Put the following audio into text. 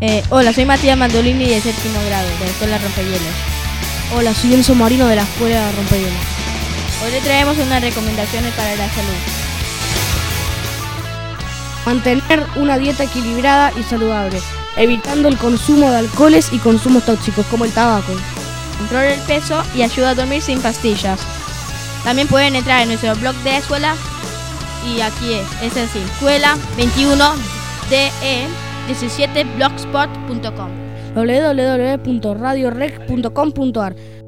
Hola, soy Matías Mandolini de séptimo grado, de la Escuela Rompehielos. Hola, soy Enzo Marino de la Escuela Rompehielos. Hoy le traemos unas recomendaciones para la salud. Mantener una dieta equilibrada y saludable, evitando el consumo de alcoholes y consumos tóxicos como el tabaco. Controla el peso y ayuda a dormir sin pastillas. También pueden entrar en nuestro blog de escuela y aquí es así, escuela21de17blogspot.com www.radiorec.com.ar